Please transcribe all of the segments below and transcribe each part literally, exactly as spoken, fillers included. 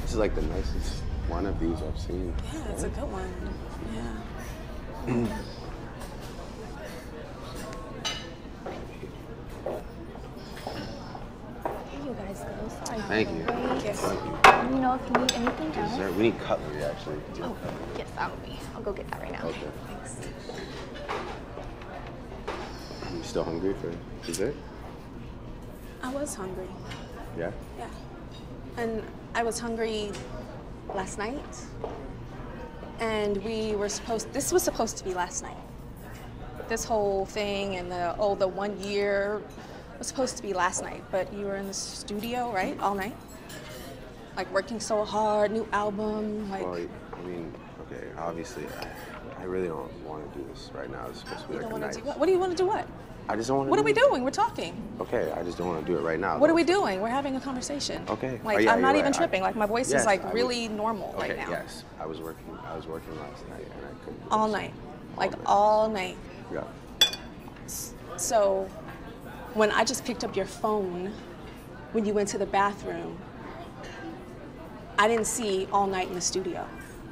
This is like the nicest one of these I've seen. Yeah, it's a good one. Yeah. Here you guys go. Sorry. Thank you. Yes. Thank you. Let me know if you need anything else. Dessert. We need cutlery, actually. Oh, yes, I'll be. I'll go get that right now. Okay. Thanks. You still hungry for dessert? I was hungry. Yeah? Yeah. And I was hungry last night. And we were supposed, this was supposed to be last night. This whole thing and the, oh, the one year was supposed to be last night, but you were in the studio, right? All night? Like working so hard, new album, like. Well, I mean, okay, obviously, I, I really don't want to do this right now. It's supposed to be You like don't a want to night. do what? What do you want to do what? I just don't want to What do are we it. doing? We're talking. Okay, I just don't want to do it right now. What though. are we doing? We're having a conversation. Okay. Like, Oh, yeah, I'm not you're even right. tripping. I- like, my voice yes, is like I really was- normal Okay, right now. yes. I was working, I was working last night and I couldn't. do All this. night. All Like, night. all night. Yeah. So, when I just picked up your phone when you went to the bathroom, I didn't see all night in the studio.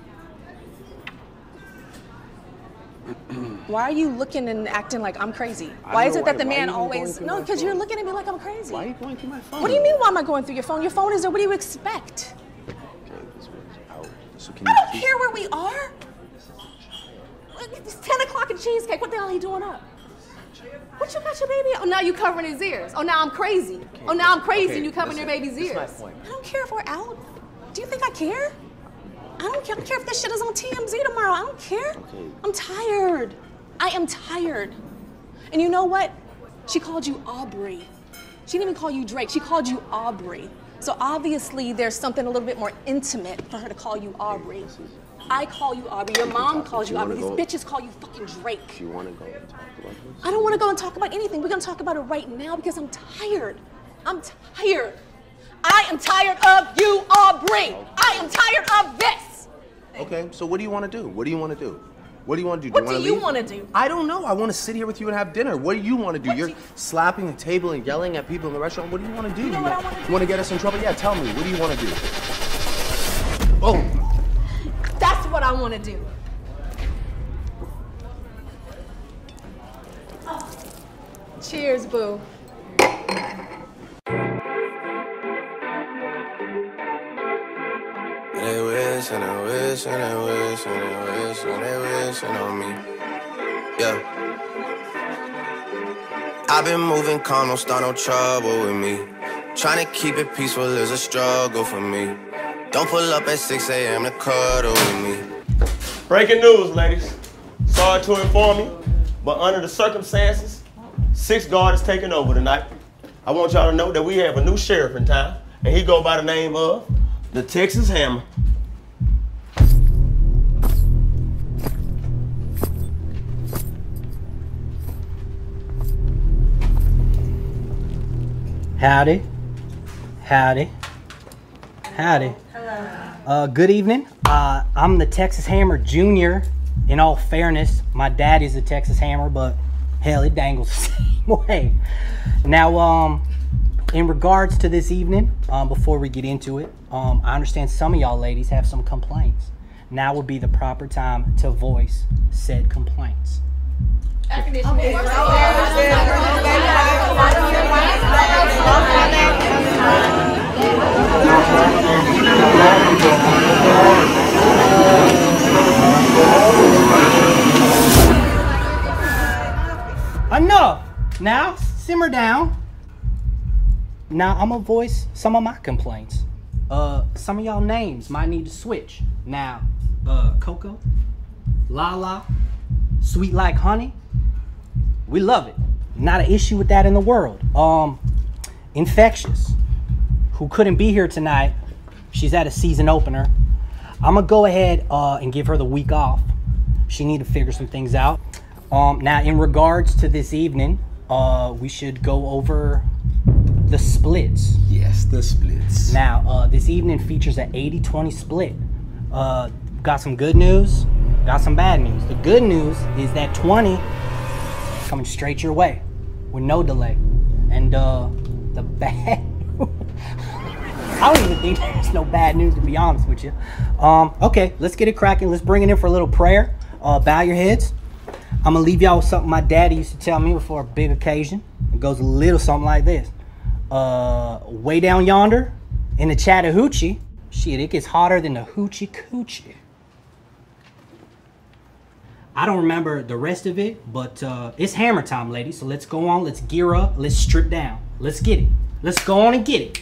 Why are you looking and acting like I'm crazy? I Why don't is know it that why- the why man are you even going always through no? my Because you're phone? looking at me like I'm crazy. Why are you going through my phone? What do you mean? Why am I going through your phone? Your phone is there. What do you expect? Okay, this was out. So can I you don't please- care where we are. It's ten o'clock in Cheesecake. What the hell are you doing up? What you got your baby? Oh, now you covering his ears. Oh, now I'm crazy. Oh, now I'm crazy Okay, and you covering listen, your baby's this is my ears. point. I don't care if we're out. Do you think I care? I don't care. I don't care if this shit is on T M Z tomorrow. I don't care. Okay. I'm tired. I am tired. And you know what? She called you Aubrey. She didn't even call you Drake. She called you Aubrey. So obviously there's something a little bit more intimate for her to call you Aubrey. This is- I call you Aubrey. Your We can mom talk, calls but you you Aubrey. These wanna go- bitches call you fucking Drake. Do you want to go and talk about this? I don't want to go and talk about anything. We're going to talk about it right now because I'm tired. I'm tired. I am tired of you, Aubrey. I am tired of this. Okay, so what do you want to do? What do you want to do? What do you want to do? What wanna do you leave? want to do? I don't know. I want to sit here with you and have dinner. What do you want to do? What You're do you- slapping the table and yelling at people in the restaurant. What do you want to do? You know what I wanna do? You want to get us in trouble? Yeah, tell me. What do you want to do? Oh, That's what I want to do. Cheers, boo. They wish and they wish and they wish and they wish and they wishing on me. Yeah. I've been moving calm, don't start no trouble with me. Trying to keep it peaceful is a struggle for me. Don't pull up at six a m to cuddle with me. Breaking news, ladies. Sorry to inform you, but under the circumstances, Sixth Guard is taking over tonight. I want y'all to know that we have a new sheriff in town, and he go by the name of the Texas Hammer. Howdy. Howdy. Howdy. Hello. Uh, good evening. Uh, I'm the Texas Hammer Junior In all fairness, my dad is a Texas Hammer, but hell, it dangles the same way. Now, um, in regards to this evening, um, before we get into it, um, I understand some of y'all ladies have some complaints. Now would be the proper time to voice said complaints. Enough! Now, simmer down. Now, I'm gonna voice some of my complaints. Uh, some of y'all names might need to switch. Now, uh, Coco, Lala, Sweet Like Honey, we love it. Not an issue with that in the world. Um, Infectious, who couldn't be here tonight. She's at a season opener. I'm gonna go ahead uh, and give her the week off. She need to figure some things out. Um, now, in regards to this evening, uh, we should go over the splits. yes, the splits. Now, uh, this evening features an eighty twenty split. Uh, got some good news, got some bad news. The good news is that twenty is coming straight your way with no delay. And uh, the bad I don't even think there's no bad news, to be honest with you. Um, okay, let's get it cracking. Let's bring it in for a little prayer. Uh, bow your heads. I'm gonna leave y'all with something my daddy used to tell me before a big occasion. It goes a little something like this. Uh, way down yonder in the Chattahoochee, shit, it gets hotter than the hoochie coochie. I don't remember the rest of it, but uh, it's hammer time, ladies. So let's go on, let's gear up, let's strip down. Let's get it. Let's go on and get it.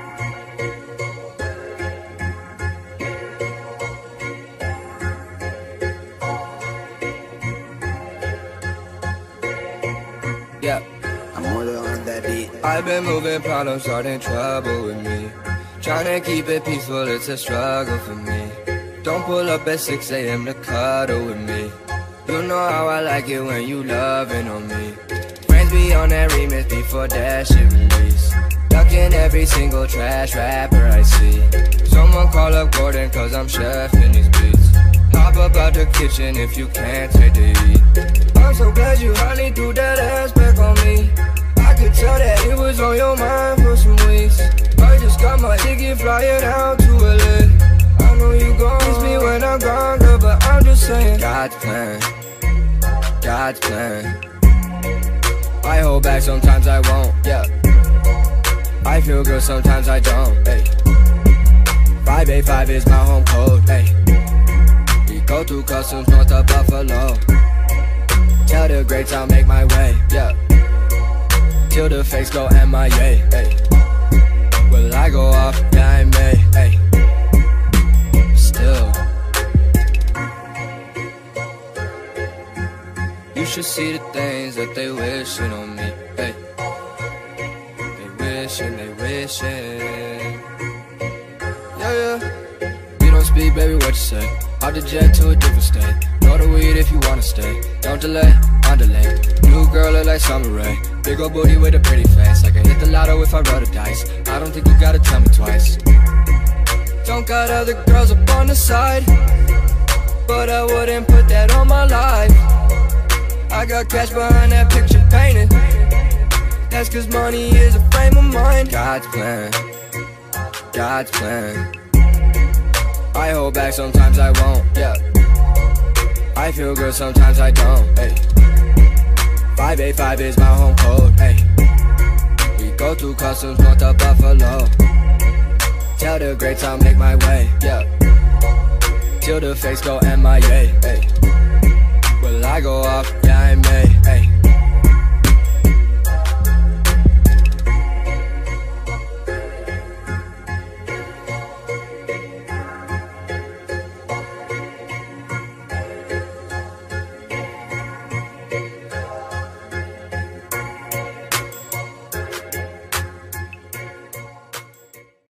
Yeah, I'm more than on that beat. I've been moving problems, starting trouble with me. Trying to keep it peaceful, it's a struggle for me. Don't pull up at six A M to cuddle with me. You know how I like it when you loving on me. Friends be on that remix before that shit release. Ducking every single trash rapper I see. Someone call up Gordon cause I'm chefing these beats. Hop up out the kitchen if you can't take the heat. I'm so glad you finally threw that ass back on me. I could tell that it was on your mind for some weeks. I just got my ticket flying out to L A. I know you gon' miss me when I'm gone, girl, but I'm just saying God's plan, God's plan. I hold back, sometimes I won't, yeah. I feel good, sometimes I don't, hey. five eight five is my home code, hey. We go through customs north of Buffalo. Tell the greats I'll make my way, yeah. Till the fakes go M I A, hey. Will I go off? Yeah, I may, hey. Still, you should see the things that they wishing on me, hey. They wishing, they wishing. Yeah, yeah. We don't speak, baby, what you say? Out the jet to a different state. Know the weed if you wanna stay. Don't delay, underlay. New girl look like Summer Rae. Big ol' booty with a pretty face. I can hit the lotto if I roll the dice. I don't think you gotta tell me twice. Don't got other girls up on the side, but I wouldn't put that on my life. I got cash behind that picture painted. That's cause money is a frame of mind. God's plan, God's plan. I hold back, sometimes I won't, yeah. I feel good, sometimes I don't, hey. five eight five is my home code, hey. We go through customs north of Buffalo. Tell the greats I'll make my way, yeah. Till the fakes go M I A, hey. Will I go off? Yeah, I may,